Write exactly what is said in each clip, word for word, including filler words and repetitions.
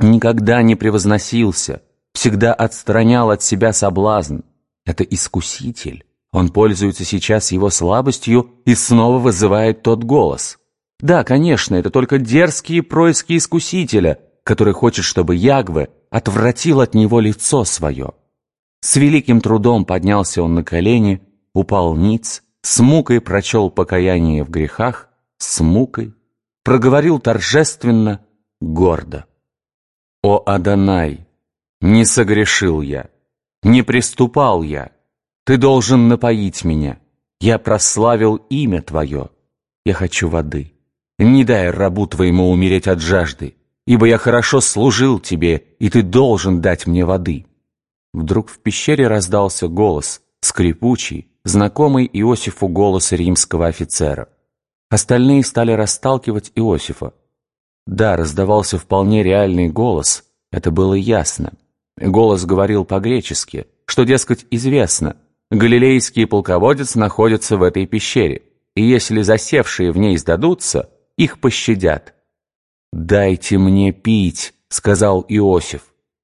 никогда не превозносился, всегда отстранял от себя соблазн. Это искуситель. Он пользуется сейчас его слабостью и снова вызывает тот голос. Да, конечно, это только дерзкие происки искусителя, который хочет, чтобы Ягве отвратил от него лицо свое. С великим трудом поднялся он на колени, упал ниц, с мукой прочел покаяние в грехах, с мукой, проговорил торжественно, гордо. «О Адонай, не согрешил я, не приступал я, ты должен напоить меня, я прославил имя твое, я хочу воды, не дай рабу твоему умереть от жажды, ибо я хорошо служил тебе, и ты должен дать мне воды». Вдруг в пещере раздался голос, скрипучий, знакомый Иосифу голос римского офицера. Остальные стали расталкивать Иосифа. Да, раздавался вполне реальный голос, это было ясно. Голос говорил по-гречески, что, дескать, известно, галилейский полководец находится в этой пещере, и если засевшие в ней сдадутся, их пощадят. «Дайте мне пить», — сказал Иосиф.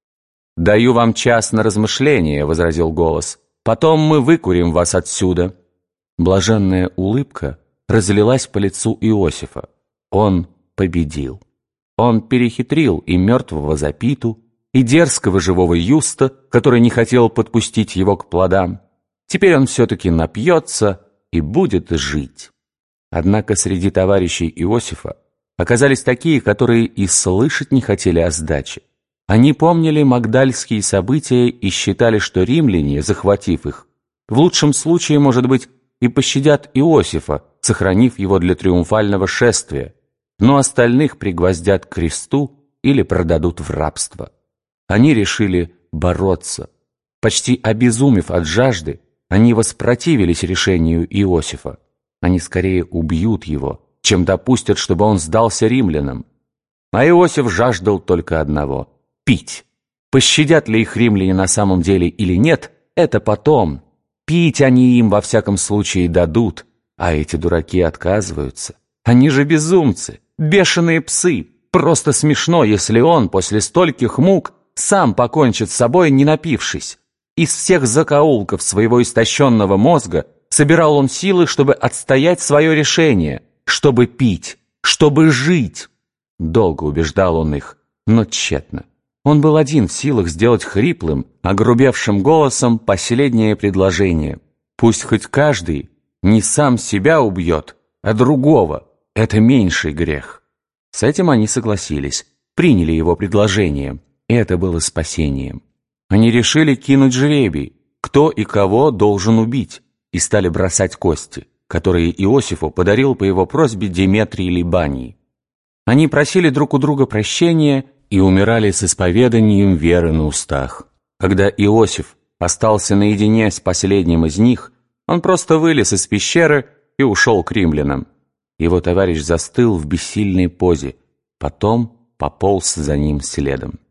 «Даю вам час на размышление», — возразил голос. «Потом мы выкурим вас отсюда». Блаженная улыбка разлилась по лицу Иосифа. Он победил. Он перехитрил и мертвого Запиту, и дерзкого живого Юста, который не хотел подпустить его к плодам. Теперь он все-таки напьется и будет жить. Однако среди товарищей Иосифа оказались такие, которые и слышать не хотели о сдаче. Они помнили магдальские события и считали, что римляне, захватив их, в лучшем случае, может быть, и пощадят Иосифа, сохранив его для триумфального шествия, но остальных пригвоздят к кресту или продадут в рабство. Они решили бороться. Почти обезумев от жажды, они воспротивились решению Иосифа. Они скорее убьют его, чем допустят, чтобы он сдался римлянам. А Иосиф жаждал только одного — пить. Пощадят ли их римляне на самом деле или нет, это потом. Пить они им во всяком случае дадут, а эти дураки отказываются. Они же безумцы, бешеные псы. Просто смешно, если он после стольких мук сам покончит с собой, не напившись. Из всех закоулков своего истощенного мозга собирал он силы, чтобы отстоять свое решение, чтобы пить, чтобы жить. Долго убеждал он их, но тщетно. Он был один в силах сделать хриплым, огрубевшим голосом последнее предложение. Пусть хоть каждый не сам себя убьет, а другого. Это меньший грех. С этим они согласились, приняли его предложение. И это было спасением. Они решили кинуть жребий, кто и кого должен убить, и стали бросать кости, которые Иосифу подарил по его просьбе Деметрий Либаний. Они просили друг у друга прощения и умирали с исповеданием веры на устах. Когда Иосиф остался наедине с последним из них, он просто вылез из пещеры и ушел к римлянам. Его товарищ застыл в бессильной позе, потом пополз за ним следом.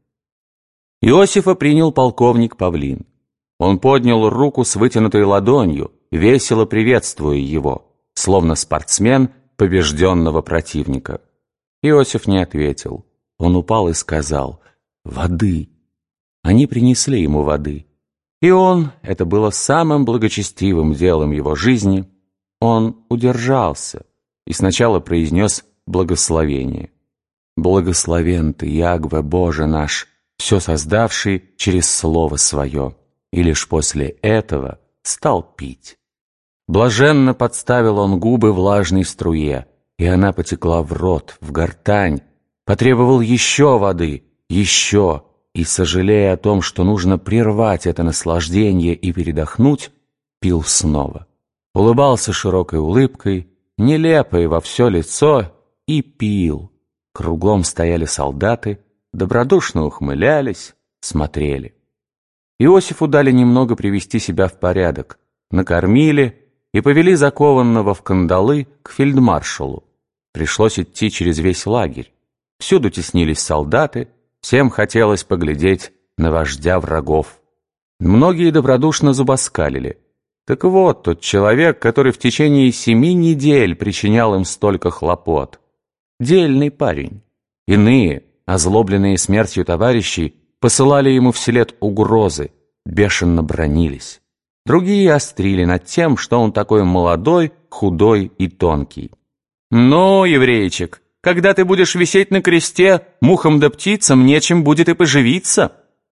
Иосифа принял полковник Павлин. Он поднял руку с вытянутой ладонью, весело приветствуя его, словно спортсмен побежденного противника. Иосиф не ответил. Он упал и сказал: «Воды». Они принесли ему воды. И он, это было самым благочестивым делом его жизни, он удержался и сначала произнес благословение. «Благословен ты, Ягве, Боже наш, все создавший через Слово Свое», и лишь после этого стал пить. Блаженно подставил он губы влажной струе, и она потекла в рот, в гортань, потребовал еще воды, еще, и, сожалея о том, что нужно прервать это наслаждение и передохнуть, пил снова. Улыбался широкой улыбкой, нелепой во все лицо, и пил. Кругом стояли солдаты, добродушно ухмылялись, смотрели. Иосифу дали немного привести себя в порядок, накормили и повели закованного в кандалы к фельдмаршалу. Пришлось идти через весь лагерь. Всюду теснились солдаты, всем хотелось поглядеть на вождя врагов. Многие добродушно зубоскалили. Так вот, тот человек, который в течение семи недель причинял им столько хлопот. Дельный парень. Иные, озлобленные смертью товарищей, посылали ему вслед угрозы, бешено бранились. Другие острили над тем, что он такой молодой, худой и тонкий. «Ну, еврейчик, когда ты будешь висеть на кресте, мухам да птицам нечем будет и поживиться».